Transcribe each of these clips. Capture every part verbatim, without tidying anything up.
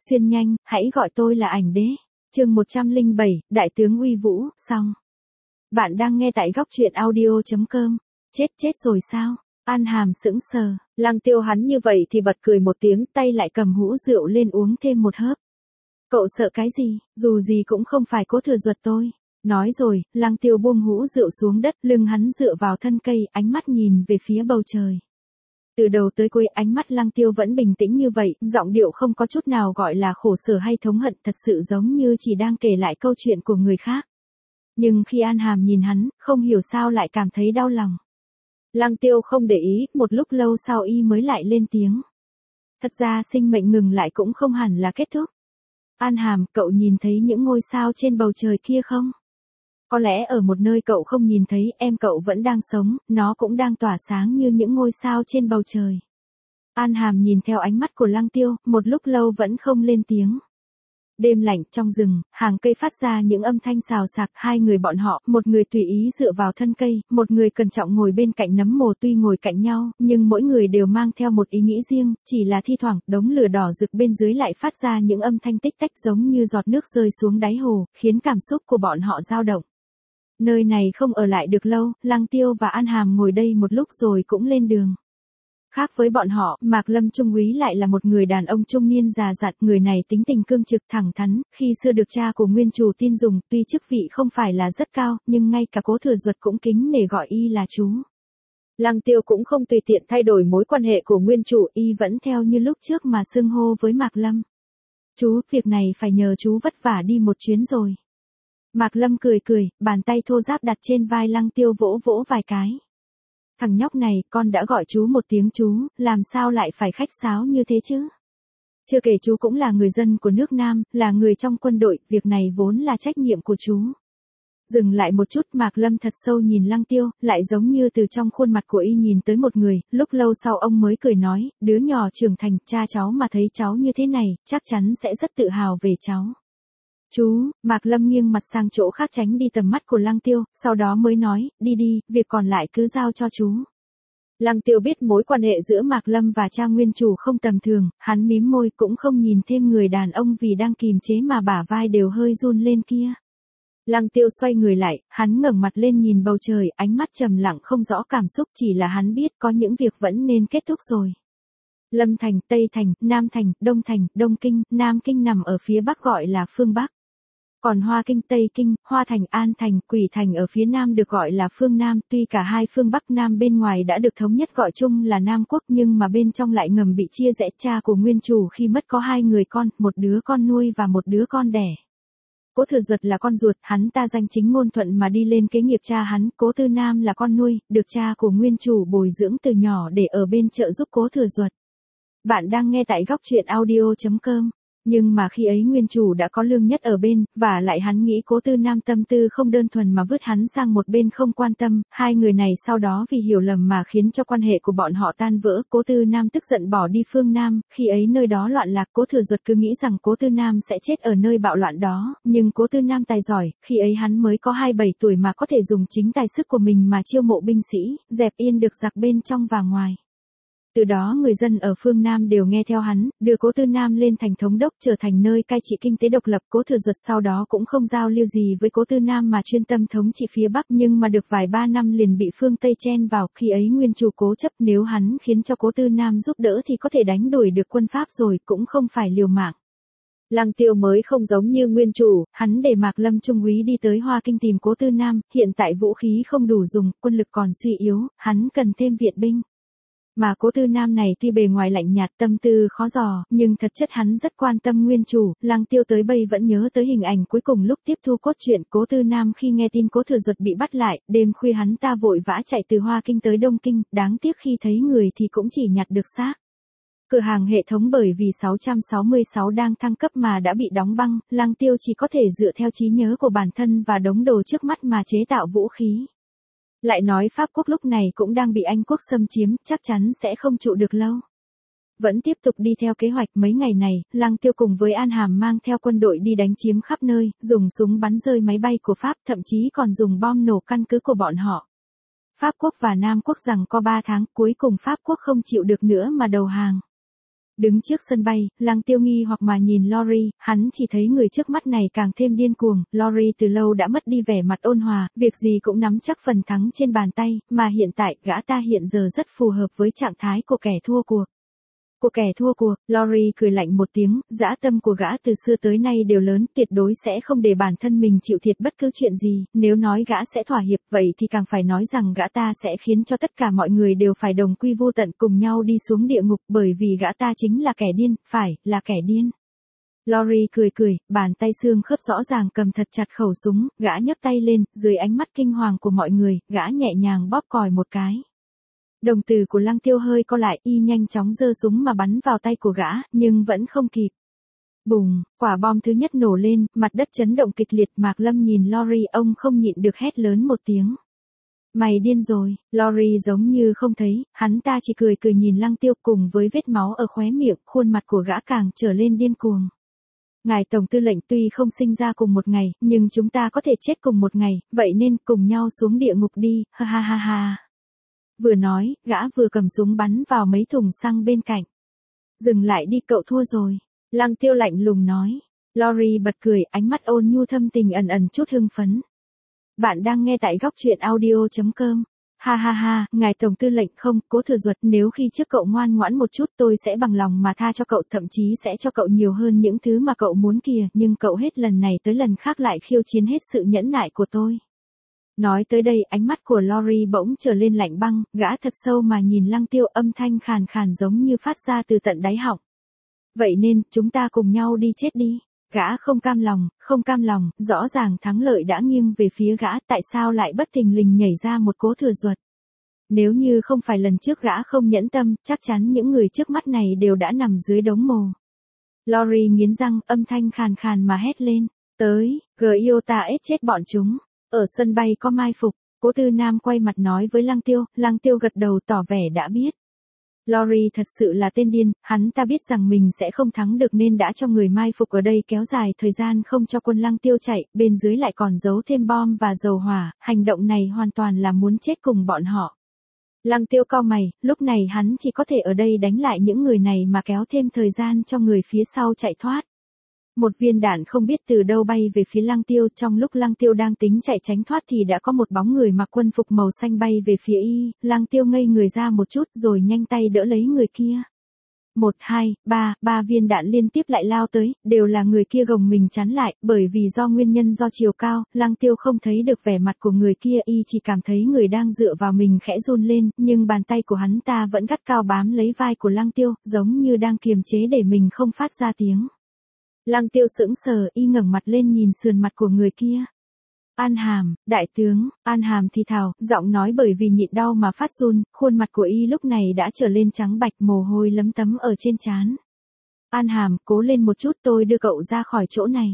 Xuyên nhanh, hãy gọi tôi là ảnh đế. Chương một trăm lẻ bảy, Đại tướng uy vũ, xong. Bạn đang nghe tại góc truyện audio chấm com. Chết chết rồi sao? An Hàm sững sờ, Lăng Tiêu hắn như vậy thì bật cười một tiếng, tay lại cầm hũ rượu lên uống thêm một hớp. Cậu sợ cái gì, dù gì cũng không phải Cố Thừa Duật tôi. Nói rồi, Lăng Tiêu buông hũ rượu xuống đất, lưng hắn dựa vào thân cây, ánh mắt nhìn về phía bầu trời. Từ đầu tới cuối ánh mắt Lăng Tiêu vẫn bình tĩnh như vậy, giọng điệu không có chút nào gọi là khổ sở hay thống hận, thật sự giống như chỉ đang kể lại câu chuyện của người khác. Nhưng khi An Hàm nhìn hắn, không hiểu sao lại cảm thấy đau lòng. Lăng Tiêu không để ý, một lúc lâu sau y mới lại lên tiếng. Thật ra sinh mệnh ngừng lại cũng không hẳn là kết thúc. An Hàm, cậu nhìn thấy những ngôi sao trên bầu trời kia không? Có lẽ ở một nơi cậu không nhìn thấy, em cậu vẫn đang sống, nó cũng đang tỏa sáng như những ngôi sao trên bầu trời. An Hàm nhìn theo ánh mắt của Lăng Tiêu, một lúc lâu vẫn không lên tiếng. Đêm lạnh trong rừng, hàng cây phát ra những âm thanh xào xạc, hai người bọn họ, một người tùy ý dựa vào thân cây, một người cẩn trọng ngồi bên cạnh nấm mồ, tuy ngồi cạnh nhau, nhưng mỗi người đều mang theo một ý nghĩ riêng, chỉ là thi thoảng, đống lửa đỏ rực bên dưới lại phát ra những âm thanh tích tách giống như giọt nước rơi xuống đáy hồ, khiến cảm xúc của bọn họ dao động. Nơi này không ở lại được lâu, Lăng Tiêu và An Hàm ngồi đây một lúc rồi cũng lên đường. Khác với bọn họ, Mạc Lâm Trung úy lại là một người đàn ông trung niên già dặn, người này tính tình cương trực thẳng thắn, khi xưa được cha của nguyên chủ tin dùng, tuy chức vị không phải là rất cao, nhưng ngay cả Cố Thừa Duật cũng kính nể gọi y là chú. Lăng Tiêu cũng không tùy tiện thay đổi mối quan hệ của nguyên chủ, y vẫn theo như lúc trước mà xưng hô với Mạc Lâm. Chú, việc này phải nhờ chú vất vả đi một chuyến rồi. Mạc Lâm cười cười, bàn tay thô ráp đặt trên vai Lăng Tiêu vỗ vỗ vài cái. Thằng nhóc này, con đã gọi chú một tiếng chú, làm sao lại phải khách sáo như thế chứ? Chưa kể chú cũng là người dân của nước Nam, là người trong quân đội, việc này vốn là trách nhiệm của chú. Dừng lại một chút, Mạc Lâm thật sâu nhìn Lăng Tiêu, lại giống như từ trong khuôn mặt của y nhìn tới một người, lúc lâu sau ông mới cười nói, đứa nhỏ trưởng thành, cha cháu mà thấy cháu như thế này, chắc chắn sẽ rất tự hào về cháu. Chú, Mạc Lâm nghiêng mặt sang chỗ khác tránh đi tầm mắt của Lăng Tiêu, sau đó mới nói, đi đi, việc còn lại cứ giao cho chú. Lăng Tiêu biết mối quan hệ giữa Mạc Lâm và cha nguyên chủ không tầm thường, hắn mím môi cũng không nhìn thêm người đàn ông vì đang kìm chế mà bả vai đều hơi run lên kia. Lăng Tiêu xoay người lại, hắn ngẩng mặt lên nhìn bầu trời, ánh mắt trầm lặng không rõ cảm xúc, chỉ là hắn biết có những việc vẫn nên kết thúc rồi. Lâm Thành, Tây Thành, Nam Thành, Đông Thành, Đông Kinh, Nam Kinh nằm ở phía bắc gọi là phương Bắc. Còn Hoa Kinh, Tây Kinh, Hoa Thành, An Thành, Quỷ Thành ở phía Nam được gọi là phương Nam, tuy cả hai phương Bắc Nam bên ngoài đã được thống nhất gọi chung là Nam Quốc nhưng mà bên trong lại ngầm bị chia rẽ. Cha của nguyên chủ khi mất có hai người con, một đứa con nuôi và một đứa con đẻ. Cố Thừa Duật là con ruột, hắn ta danh chính ngôn thuận mà đi lên kế nghiệp cha hắn, Cố Tư Nam là con nuôi, được cha của nguyên chủ bồi dưỡng từ nhỏ để ở bên trợ giúp Cố Thừa Duật. Bạn đang nghe tại góc truyện audio chấm com. Nhưng mà khi ấy nguyên chủ đã có Lương Nhất ở bên, và lại hắn nghĩ Cố Tư Nam tâm tư không đơn thuần mà vứt hắn sang một bên không quan tâm, hai người này sau đó vì hiểu lầm mà khiến cho quan hệ của bọn họ tan vỡ. Cố Tư Nam tức giận bỏ đi phương Nam, khi ấy nơi đó loạn lạc, Cố Thừa Duật cứ nghĩ rằng Cố Tư Nam sẽ chết ở nơi bạo loạn đó, nhưng Cố Tư Nam tài giỏi, khi ấy hắn mới có hai mươi bảy tuổi mà có thể dùng chính tài sức của mình mà chiêu mộ binh sĩ, dẹp yên được giặc bên trong và ngoài. Từ đó người dân ở phương Nam đều nghe theo hắn, đưa Cố Tư Nam lên thành thống đốc trở thành nơi cai trị kinh tế độc lập. Cố Thừa Duật sau đó cũng không giao lưu gì với Cố Tư Nam mà chuyên tâm thống trị phía Bắc, nhưng mà được vài ba năm liền bị phương Tây chen vào, khi ấy nguyên chủ cố chấp nếu hắn khiến cho Cố Tư Nam giúp đỡ thì có thể đánh đuổi được quân Pháp rồi, cũng không phải liều mạng. Lăng Tiêu mới không giống như nguyên chủ, hắn để Mạc Lâm Trung úy đi tới Hoa Kinh tìm Cố Tư Nam, hiện tại vũ khí không đủ dùng, quân lực còn suy yếu, hắn cần thêm viện binh. Mà Cố Tư Nam này tuy bề ngoài lạnh nhạt tâm tư khó dò, nhưng thật chất hắn rất quan tâm nguyên chủ. Lăng Tiêu tới bây vẫn nhớ tới hình ảnh cuối cùng lúc tiếp thu cốt truyện. Cố Tư Nam khi nghe tin Cố Thừa Duật bị bắt lại, đêm khuya hắn ta vội vã chạy từ Hoa Kinh tới Đông Kinh, đáng tiếc khi thấy người thì cũng chỉ nhặt được xác. Cửa hàng hệ thống bởi vì sáu trăm sáu mươi sáu đang thăng cấp mà đã bị đóng băng, Lăng Tiêu chỉ có thể dựa theo trí nhớ của bản thân và đống đồ trước mắt mà chế tạo vũ khí. Lại nói Pháp quốc lúc này cũng đang bị Anh quốc xâm chiếm, chắc chắn sẽ không trụ được lâu. Vẫn tiếp tục đi theo kế hoạch mấy ngày này, Lăng Tiêu cùng với An Hàm mang theo quân đội đi đánh chiếm khắp nơi, dùng súng bắn rơi máy bay của Pháp, thậm chí còn dùng bom nổ căn cứ của bọn họ. Pháp quốc và Nam quốc giằng co ba tháng, cuối cùng Pháp quốc không chịu được nữa mà đầu hàng. Đứng trước sân bay, Lăng Tiêu nghi hoặc mà nhìn Lori, hắn chỉ thấy người trước mắt này càng thêm điên cuồng, Lori từ lâu đã mất đi vẻ mặt ôn hòa, việc gì cũng nắm chắc phần thắng trên bàn tay, mà hiện tại, gã ta hiện giờ rất phù hợp với trạng thái của kẻ thua cuộc. Của kẻ thua cuộc, Lori cười lạnh một tiếng, dã tâm của gã từ xưa tới nay đều lớn, tuyệt đối sẽ không để bản thân mình chịu thiệt bất cứ chuyện gì, nếu nói gã sẽ thỏa hiệp, vậy thì càng phải nói rằng gã ta sẽ khiến cho tất cả mọi người đều phải đồng quy vô tận cùng nhau đi xuống địa ngục, bởi vì gã ta chính là kẻ điên, phải, là kẻ điên. Lori cười cười, bàn tay xương khớp rõ ràng cầm thật chặt khẩu súng, gã nhấc tay lên, dưới ánh mắt kinh hoàng của mọi người, gã nhẹ nhàng bóp còi một cái. Đồng tử của Lăng Tiêu hơi co lại, y nhanh chóng giơ súng mà bắn vào tay của gã, nhưng vẫn không kịp. Bùng, quả bom thứ nhất nổ lên, mặt đất chấn động kịch liệt, Mạc Lâm nhìn Lori, ông không nhịn được hét lớn một tiếng. Mày điên rồi, Lori giống như không thấy, hắn ta chỉ cười cười nhìn Lăng Tiêu, cùng với vết máu ở khóe miệng, khuôn mặt của gã càng trở lên điên cuồng. Ngài Tổng Tư lệnh tuy không sinh ra cùng một ngày, nhưng chúng ta có thể chết cùng một ngày, vậy nên cùng nhau xuống địa ngục đi, ha ha ha ha. Vừa nói, gã vừa cầm súng bắn vào mấy thùng xăng bên cạnh. Dừng lại đi, cậu thua rồi. Lăng Tiêu lạnh lùng nói. Lori bật cười, ánh mắt ôn nhu thâm tình ẩn ẩn chút hưng phấn. Bạn đang nghe tại góc truyện audio chấm com. Ha ha ha, ngài Tổng Tư lệnh không, Cố Thừa Duật, nếu khi trước cậu ngoan ngoãn một chút tôi sẽ bằng lòng mà tha cho cậu, thậm chí sẽ cho cậu nhiều hơn những thứ mà cậu muốn kìa, nhưng cậu hết lần này tới lần khác lại khiêu chiến hết sự nhẫn nại của tôi. Nói tới đây, ánh mắt của Lori bỗng trở lên lạnh băng, gã thật sâu mà nhìn Lăng Tiêu, âm thanh khàn khàn giống như phát ra từ tận đáy họng. Vậy nên, chúng ta cùng nhau đi chết đi. Gã không cam lòng, không cam lòng, rõ ràng thắng lợi đã nghiêng về phía gã, tại sao lại bất thình lình nhảy ra một Cố Thừa Duật. Nếu như không phải lần trước gã không nhẫn tâm, chắc chắn những người trước mắt này đều đã nằm dưới đống mồ. Lori nghiến răng, âm thanh khàn khàn mà hét lên, tới, Giota ết chết bọn chúng. Ở sân bay có mai phục, Cố Tư Nam quay mặt nói với Lăng Tiêu, Lăng Tiêu gật đầu tỏ vẻ đã biết. Lori thật sự là tên điên, hắn ta biết rằng mình sẽ không thắng được nên đã cho người mai phục ở đây kéo dài thời gian không cho quân Lăng Tiêu chạy, bên dưới lại còn giấu thêm bom và dầu hỏa, hành động này hoàn toàn là muốn chết cùng bọn họ. Lăng Tiêu cau mày, lúc này hắn chỉ có thể ở đây đánh lại những người này mà kéo thêm thời gian cho người phía sau chạy thoát. Một viên đạn không biết từ đâu bay về phía Lăng Tiêu, trong lúc Lăng Tiêu đang tính chạy tránh thoát thì đã có một bóng người mặc quân phục màu xanh bay về phía y, Lăng Tiêu ngây người ra một chút rồi nhanh tay đỡ lấy người kia. Một, hai, ba, ba viên đạn liên tiếp lại lao tới, đều là người kia gồng mình chắn lại, bởi vì do nguyên nhân do chiều cao, Lăng Tiêu không thấy được vẻ mặt của người kia, y chỉ cảm thấy người đang dựa vào mình khẽ run lên, nhưng bàn tay của hắn ta vẫn gắt cao bám lấy vai của Lăng Tiêu, giống như đang kiềm chế để mình không phát ra tiếng. Lăng Tiêu sững sờ, y ngẩng mặt lên nhìn sườn mặt của người kia. An Hàm, đại tướng, An Hàm thì thào, giọng nói bởi vì nhịn đau mà phát run, khuôn mặt của y lúc này đã trở lên trắng bạch, mồ hôi lấm tấm ở trên trán. An Hàm, cố lên một chút, tôi đưa cậu ra khỏi chỗ này.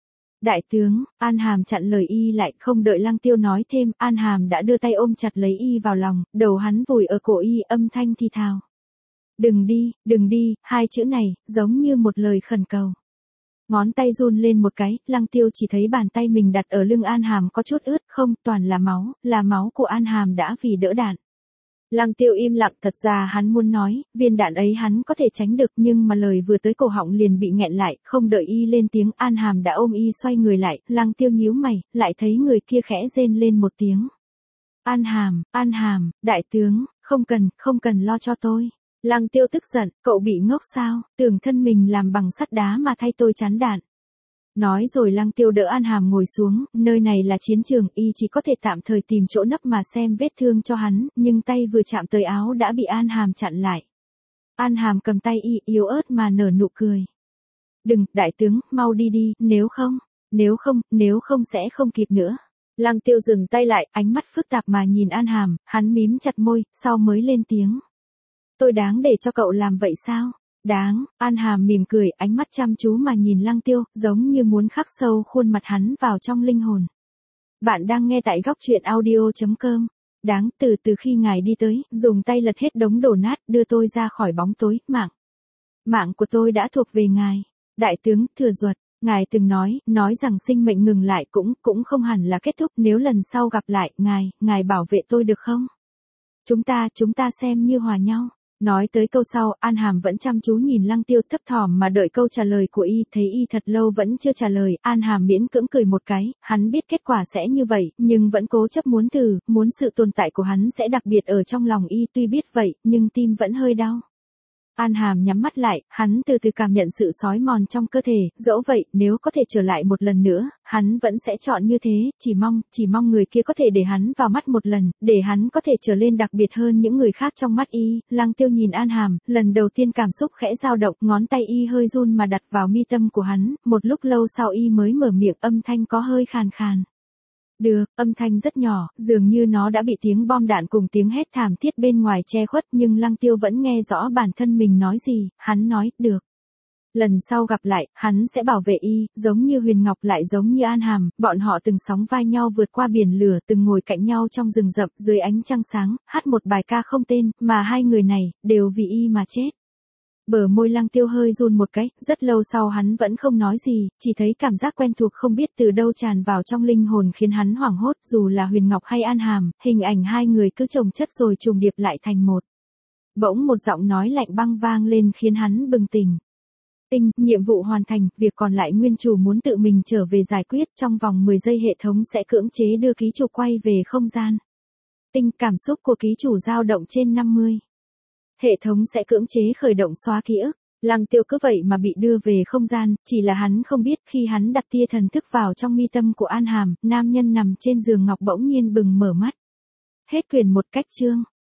Đại tướng, An Hàm chặn lời y lại, không đợi Lăng Tiêu nói thêm, An Hàm đã đưa tay ôm chặt lấy y vào lòng, đầu hắn vùi ở cổ y, âm thanh thì thào. Đừng đi, đừng đi, hai chữ này, giống như một lời khẩn cầu. Ngón tay run lên một cái, Lăng Tiêu chỉ thấy bàn tay mình đặt ở lưng An Hàm có chút ướt, không, toàn là máu, là máu của An Hàm đã vì đỡ đạn. Lăng Tiêu im lặng, thật ra hắn muốn nói, viên đạn ấy hắn có thể tránh được nhưng mà lời vừa tới cổ họng liền bị nghẹn lại, không đợi y lên tiếng, An Hàm đã ôm y xoay người lại, Lăng Tiêu nhíu mày, lại thấy người kia khẽ rên lên một tiếng. An Hàm, An Hàm, đại tướng, không cần, không cần lo cho tôi. Lăng Tiêu tức giận, cậu bị ngốc sao, tưởng thân mình làm bằng sắt đá mà thay tôi chắn đạn. Nói rồi Lăng Tiêu đỡ An Hàm ngồi xuống, nơi này là chiến trường, y chỉ có thể tạm thời tìm chỗ nấp mà xem vết thương cho hắn, nhưng tay vừa chạm tới áo đã bị An Hàm chặn lại. An Hàm cầm tay y, yếu ớt mà nở nụ cười. Đừng, đại tướng, mau đi đi, nếu không, nếu không, nếu không sẽ không kịp nữa. Lăng Tiêu dừng tay lại, ánh mắt phức tạp mà nhìn An Hàm, hắn mím chặt môi, sau mới lên tiếng. Tôi đáng để cho cậu làm vậy sao? Đáng, An Hàm mỉm cười, ánh mắt chăm chú mà nhìn Lăng Tiêu, giống như muốn khắc sâu khuôn mặt hắn vào trong linh hồn. Bạn đang nghe tại góc truyện audio chấm com. Đáng, từ từ khi ngài đi tới, dùng tay lật hết đống đổ nát, đưa tôi ra khỏi bóng tối, mạng. Mạng của tôi đã thuộc về ngài. Đại tướng, Thừa Duật, ngài từng nói, nói rằng sinh mệnh ngừng lại cũng, cũng không hẳn là kết thúc, nếu lần sau gặp lại, ngài, ngài bảo vệ tôi được không? Chúng ta, chúng ta xem như hòa nhau. Nói tới câu sau, An Hàm vẫn chăm chú nhìn Lăng Tiêu thấp thỏm mà đợi câu trả lời của y, thấy y thật lâu vẫn chưa trả lời, An Hàm miễn cưỡng cười một cái, hắn biết kết quả sẽ như vậy, nhưng vẫn cố chấp muốn thử, muốn sự tồn tại của hắn sẽ đặc biệt ở trong lòng y, tuy biết vậy, nhưng tim vẫn hơi đau. An Hàm nhắm mắt lại, hắn từ từ cảm nhận sự xói mòn trong cơ thể, dẫu vậy, nếu có thể trở lại một lần nữa, hắn vẫn sẽ chọn như thế, chỉ mong, chỉ mong người kia có thể để hắn vào mắt một lần, để hắn có thể trở lên đặc biệt hơn những người khác trong mắt y. Lăng Tiêu nhìn An Hàm, lần đầu tiên cảm xúc khẽ dao động, ngón tay y hơi run mà đặt vào mi tâm của hắn, một lúc lâu sau y mới mở miệng, âm thanh có hơi khàn khàn. Được, âm thanh rất nhỏ, dường như nó đã bị tiếng bom đạn cùng tiếng hét thảm thiết bên ngoài che khuất, nhưng Lăng Tiêu vẫn nghe rõ bản thân mình nói gì, hắn nói, được. Lần sau gặp lại, hắn sẽ bảo vệ y, giống như Huyền Ngọc lại giống như An Hàm, bọn họ từng sóng vai nhau vượt qua biển lửa, từng ngồi cạnh nhau trong rừng rậm, dưới ánh trăng sáng, hát một bài ca không tên, mà hai người này, đều vì y mà chết. Bờ môi Lăng Tiêu hơi run một cái, rất lâu sau hắn vẫn không nói gì, chỉ thấy cảm giác quen thuộc không biết từ đâu tràn vào trong linh hồn khiến hắn hoảng hốt, dù là Huyền Ngọc hay An Hàm, hình ảnh hai người cứ chồng chất rồi trùng điệp lại thành một. Bỗng một giọng nói lạnh băng vang lên khiến hắn bừng tỉnh. Tinh, nhiệm vụ hoàn thành, việc còn lại nguyên chủ muốn tự mình trở về giải quyết, trong vòng mười giây hệ thống sẽ cưỡng chế đưa ký chủ quay về không gian. Tinh, cảm xúc của ký chủ dao động trên năm mươi. Hệ thống sẽ cưỡng chế khởi động xóa ký ức. Lăng Tiêu cứ vậy mà bị đưa về không gian, chỉ là hắn không biết khi hắn đặt tia thần thức vào trong mi tâm của An Hàm, nam nhân nằm trên giường ngọc bỗng nhiên bừng mở mắt. Hết quyển một cách chương.